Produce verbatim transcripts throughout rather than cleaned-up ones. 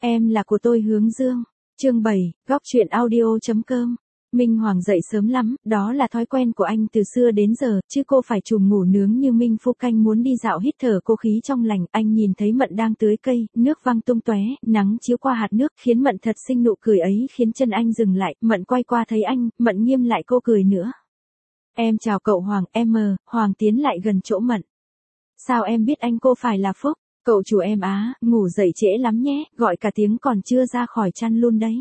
Em là của tôi Hướng Dương. Chương bảy, góc truyện audio chấm com. Minh Hoàng dậy sớm lắm, đó là thói quen của anh từ xưa đến giờ, chứ cô phải trùm ngủ nướng như Minh Phu Canh muốn đi dạo hít thở cô khí trong lành. Anh nhìn thấy Mận đang tưới cây, nước văng tung tóe, nắng chiếu qua hạt nước, khiến Mận thật xinh, nụ cười ấy khiến chân anh dừng lại. Mận quay qua thấy anh, Mận nghiêm lại cô cười nữa. Em chào cậu Hoàng. Em mờ, Hoàng tiến lại gần chỗ Mận. Sao em biết anh? Cô phải là Phúc. Cậu chủ em á, ngủ dậy trễ lắm nhé, gọi cả tiếng còn chưa ra khỏi chăn luôn đấy.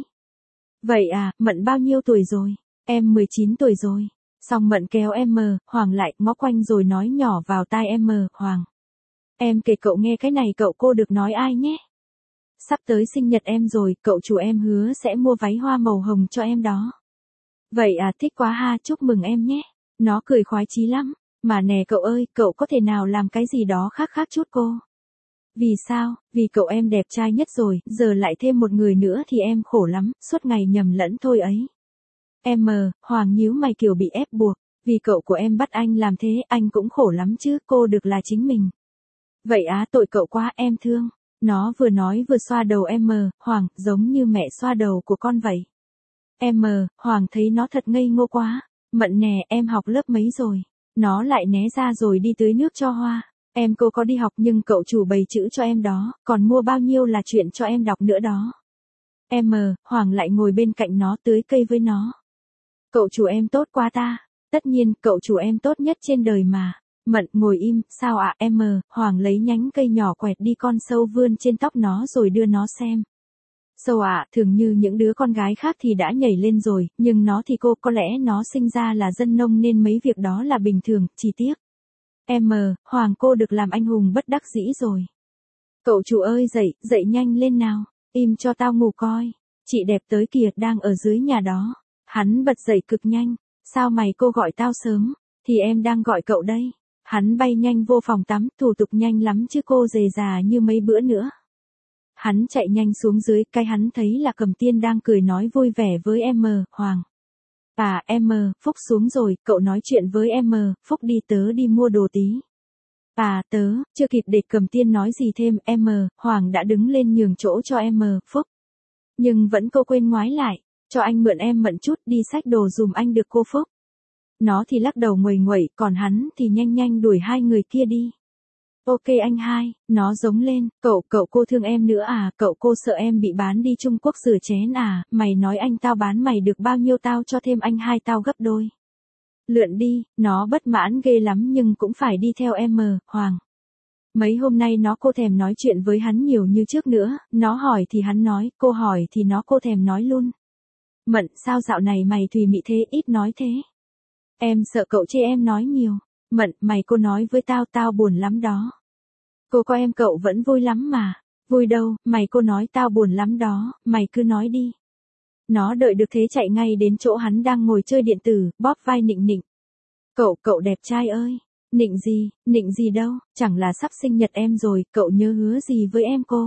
Vậy à, Mận bao nhiêu tuổi rồi? Em mười chín tuổi rồi. Xong Mận kéo em mờ, Hoàng lại, ngó quanh rồi nói nhỏ vào tai em mờ, Hoàng. Em kể cậu nghe cái này, cậu cô được nói ai nhé. Sắp tới sinh nhật em rồi, cậu chủ em hứa sẽ mua váy hoa màu hồng cho em đó. Vậy à, thích quá ha, chúc mừng em nhé. Nó cười khoái chí lắm. Mà nè cậu ơi, cậu có thể nào làm cái gì đó khác khác chút cô? Vì sao? Vì cậu em đẹp trai nhất rồi, giờ lại thêm một người nữa thì em khổ lắm, suốt ngày nhầm lẫn thôi ấy. Em mờ, Hoàng nhíu mày kiểu bị ép buộc, vì cậu của em bắt anh làm thế, anh cũng khổ lắm chứ, cô được là chính mình. Vậy á, tội cậu quá, em thương. Nó vừa nói vừa xoa đầu em mờ, Hoàng, giống như mẹ xoa đầu của con vậy. Em mờ, Hoàng thấy nó thật ngây ngô quá. Mận nè, em học lớp mấy rồi? Nó lại né ra rồi đi tưới nước cho hoa. Em cô có đi học nhưng cậu chủ bày chữ cho em đó, còn mua bao nhiêu là chuyện cho em đọc nữa đó. Em mờ, Hoàng lại ngồi bên cạnh nó tưới cây với nó. Cậu chủ em tốt quá ta. Tất nhiên, cậu chủ em tốt nhất trên đời mà. Mận, ngồi im, sao ạ? Em mờ, Hoàng lấy nhánh cây nhỏ quẹt đi con sâu vươn trên tóc nó rồi đưa nó xem. Sâu ạ, thường như những đứa con gái khác thì đã nhảy lên rồi, nhưng nó thì cô, có lẽ nó sinh ra là dân nông nên mấy việc đó là bình thường, chỉ tiếc. Em mờ, Hoàng cô được làm anh hùng bất đắc dĩ rồi. Cậu chủ ơi dậy, dậy nhanh lên nào, im cho tao ngủ coi. Chị đẹp tới kìa, đang ở dưới nhà đó. Hắn bật dậy cực nhanh. Sao mày cô gọi tao sớm? Thì em đang gọi cậu đây. Hắn bay nhanh vô phòng tắm, thủ tục nhanh lắm chứ cô dề già như mấy bữa nữa. Hắn chạy nhanh xuống dưới, cái hắn thấy là Cầm Tiên đang cười nói vui vẻ với em mờ, Hoàng. À, em mờ, Phúc xuống rồi, cậu nói chuyện với em mờ, Phúc đi tớ đi mua đồ tí. À, tớ, chưa kịp để Cầm Tiên nói gì thêm, em mờ, Hoàng đã đứng lên nhường chỗ cho em mờ, Phúc. Nhưng vẫn cô quên ngoái lại, cho anh mượn em Mận chút đi xách đồ dùm anh được cô Phúc. Nó thì lắc đầu nguầy nguẩy, còn hắn thì nhanh nhanh đuổi hai người kia đi. Ok anh hai, nó giống lên, cậu, cậu cô thương em nữa à, cậu cô sợ em bị bán đi Trung Quốc rửa chén à, mày nói anh tao bán mày được bao nhiêu tao cho thêm anh hai tao gấp đôi. Lượn đi, nó bất mãn ghê lắm nhưng cũng phải đi theo em mờ, Hoàng. Mấy hôm nay nó cô thèm nói chuyện với hắn nhiều như trước nữa, nó hỏi thì hắn nói, cô hỏi thì nó cô thèm nói luôn. Mận, sao dạo này mày thùy mị thế, ít nói thế. Em sợ cậu chê em nói nhiều. Mận, mày cô nói với tao, tao buồn lắm đó. Cô có em cậu vẫn vui lắm mà. Vui đâu, mày cô nói tao buồn lắm đó, mày cứ nói đi. Nó đợi được thế chạy ngay đến chỗ hắn đang ngồi chơi điện tử, bóp vai nịnh nịnh. Cậu, cậu đẹp trai ơi. Nịnh gì, nịnh gì đâu, chẳng là sắp sinh nhật em rồi, cậu nhớ hứa gì với em cô?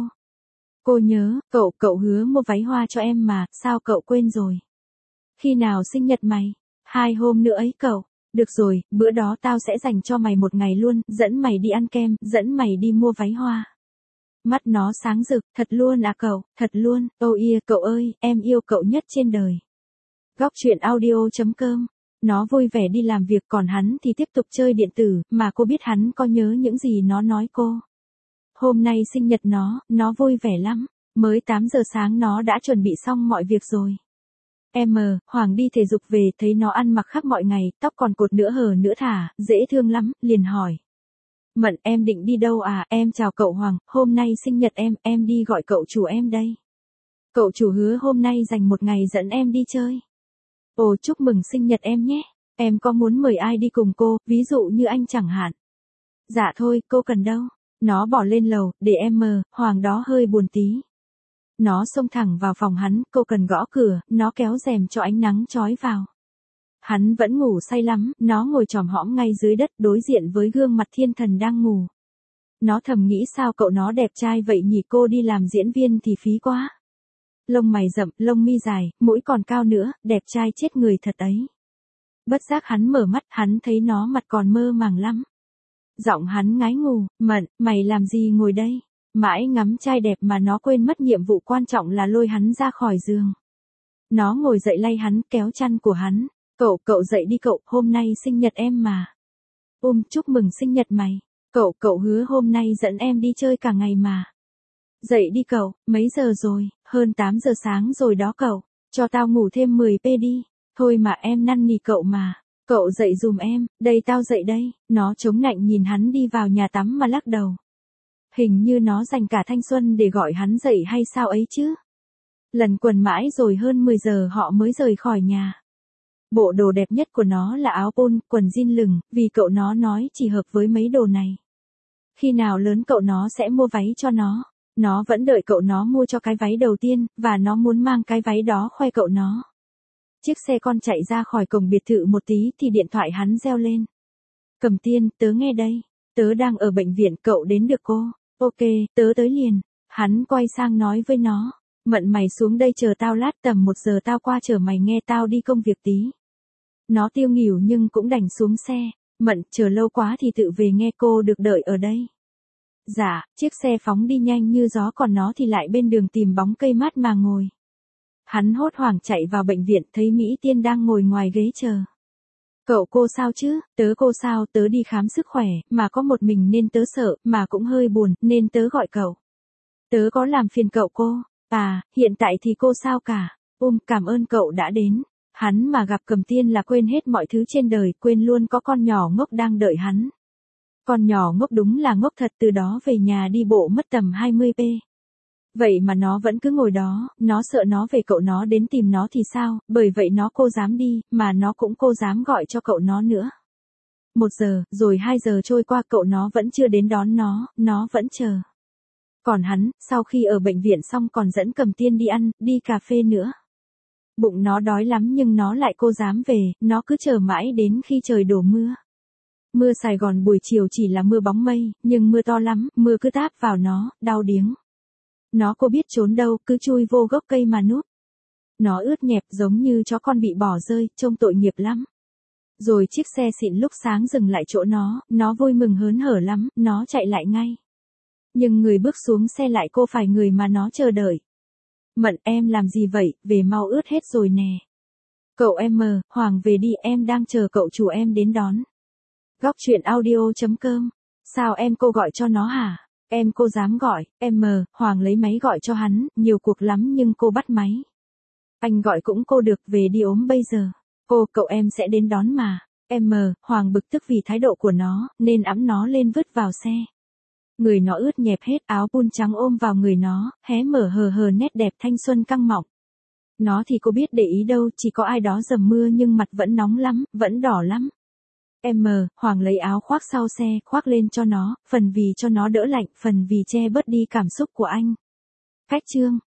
Cô nhớ, cậu, cậu hứa mua váy hoa cho em mà, sao cậu quên rồi? Khi nào sinh nhật mày? Hai hôm nữa ấy cậu. Được rồi, bữa đó tao sẽ dành cho mày một ngày luôn, dẫn mày đi ăn kem, dẫn mày đi mua váy hoa. Mắt nó sáng rực, thật luôn à cậu, thật luôn, oh yeah cậu ơi, em yêu cậu nhất trên đời. Góc truyện audio chấm com. Nó vui vẻ đi làm việc còn hắn thì tiếp tục chơi điện tử, mà cô biết hắn có nhớ những gì nó nói cô. Hôm nay sinh nhật nó, nó vui vẻ lắm, mới tám giờ sáng nó đã chuẩn bị xong mọi việc rồi. Em mờ, Hoàng đi thể dục về thấy nó ăn mặc khác mọi ngày, tóc còn cột nửa hở nửa thả, dễ thương lắm, liền hỏi. Mận, em định đi đâu à? Em chào cậu Hoàng, hôm nay sinh nhật em, em đi gọi cậu chủ em đây. Cậu chủ hứa hôm nay dành một ngày dẫn em đi chơi. Ồ, chúc mừng sinh nhật em nhé. Em có muốn mời ai đi cùng cô, ví dụ như anh chẳng hạn. Dạ thôi, cô cần đâu. Nó bỏ lên lầu, để em mờ, Hoàng đó hơi buồn tí. Nó xông thẳng vào phòng hắn, cô cần gõ cửa, nó kéo rèm cho ánh nắng chói vào. Hắn vẫn ngủ say lắm, nó ngồi chòm hõm ngay dưới đất đối diện với gương mặt thiên thần đang ngủ. Nó thầm nghĩ sao cậu nó đẹp trai vậy nhỉ, cô đi làm diễn viên thì phí quá. Lông mày rậm, lông mi dài, mũi còn cao nữa, đẹp trai chết người thật ấy. Bất giác hắn mở mắt, hắn thấy nó mặt còn mơ màng lắm. Giọng hắn ngái ngủ, Mận, mày làm gì ngồi đây? Mãi ngắm trai đẹp mà nó quên mất nhiệm vụ quan trọng là lôi hắn ra khỏi giường. Nó ngồi dậy lay hắn, kéo chăn của hắn. Cậu, cậu dậy đi cậu, hôm nay sinh nhật em mà. Um, chúc mừng sinh nhật mày. Cậu, cậu hứa hôm nay dẫn em đi chơi cả ngày mà. Dậy đi cậu, mấy giờ rồi, hơn tám giờ sáng rồi đó cậu. Cho tao ngủ thêm mười phút đi. Thôi mà em năn nỉ cậu mà. Cậu dậy dùm em, đây tao dậy đây. Nó chống nạnh nhìn hắn đi vào nhà tắm mà lắc đầu. Hình như nó dành cả thanh xuân để gọi hắn dậy hay sao ấy chứ. Lần quần mãi rồi hơn mười giờ họ mới rời khỏi nhà. Bộ đồ đẹp nhất của nó là áo polo, quần jean lửng, vì cậu nó nói chỉ hợp với mấy đồ này. Khi nào lớn cậu nó sẽ mua váy cho nó. Nó vẫn đợi cậu nó mua cho cái váy đầu tiên, và nó muốn mang cái váy đó khoe cậu nó. Chiếc xe con chạy ra khỏi cổng biệt thự một tí thì điện thoại hắn reo lên. Cẩm Tiên, tớ nghe đây. Tớ đang ở bệnh viện, cậu đến được cô. Ok, tớ tới liền. Hắn quay sang nói với nó. Mận mày xuống đây chờ tao lát, tầm một giờ tao qua chờ mày nghe, tao đi công việc tí. Nó tiêu nghỉu nhưng cũng đành xuống xe. Mận, chờ lâu quá thì tự về nghe, cô được đợi ở đây. Dạ, chiếc xe phóng đi nhanh như gió, còn nó thì lại bên đường tìm bóng cây mát mà ngồi. Hắn hốt hoảng chạy vào bệnh viện, thấy Mỹ Tiên đang ngồi ngoài ghế chờ. Cậu cô sao chứ? Tớ cô sao? Tớ đi khám sức khỏe, mà có một mình nên tớ sợ, mà cũng hơi buồn, nên tớ gọi cậu. Tớ có làm phiền cậu cô? À, hiện tại thì cô sao cả? Um, cảm ơn cậu đã đến. Hắn mà gặp Cẩm Tiên là quên hết mọi thứ trên đời, quên luôn có con nhỏ ngốc đang đợi hắn. Con nhỏ ngốc đúng là ngốc thật, từ đó về nhà đi bộ mất tầm hai mươi phút. Vậy mà nó vẫn cứ ngồi đó, nó sợ nó về cậu nó đến tìm nó thì sao, bởi vậy nó cô dám đi, mà nó cũng cô dám gọi cho cậu nó nữa. Một giờ, rồi hai giờ trôi qua, cậu nó vẫn chưa đến đón nó, nó vẫn chờ. Còn hắn, sau khi ở bệnh viện xong còn dẫn Cẩm Tiên đi ăn, đi cà phê nữa. Bụng nó đói lắm nhưng nó lại cô dám về, nó cứ chờ mãi đến khi trời đổ mưa. Mưa Sài Gòn buổi chiều chỉ là mưa bóng mây, nhưng mưa to lắm, mưa cứ táp vào nó, đau điếng. Nó cô biết trốn đâu, cứ chui vô gốc cây mà núp. Nó ướt nhẹp giống như chó con bị bỏ rơi, trông tội nghiệp lắm. Rồi chiếc xe xịn lúc sáng dừng lại chỗ nó, nó vui mừng hớn hở lắm, nó chạy lại ngay. Nhưng người bước xuống xe lại cô phải người mà nó chờ đợi. Mận, em làm gì vậy, về mau ướt hết rồi nè. Cậu em mờ, Hoàng về đi, em đang chờ cậu chủ em đến đón. Góc truyện audio chấm com. Sao em cô gọi cho nó hả? Em cô dám gọi, em mờ, Hoàng lấy máy gọi cho hắn, nhiều cuộc lắm nhưng cô bắt máy. Anh gọi cũng cô được, về đi ốm bây giờ. Cô, cậu em sẽ đến đón mà. Em mờ, Hoàng bực tức vì thái độ của nó, nên ẵm nó lên vứt vào xe. Người nó ướt nhẹp hết, áo pun trắng ôm vào người nó, hé mở hờ hờ nét đẹp thanh xuân căng mọng. Nó thì cô biết để ý đâu, chỉ có ai đó dầm mưa nhưng mặt vẫn nóng lắm, vẫn đỏ lắm. Em mờ, Hoàng lấy áo khoác sau xe, khoác lên cho nó, phần vì cho nó đỡ lạnh, phần vì che bớt đi cảm xúc của anh. Cách chương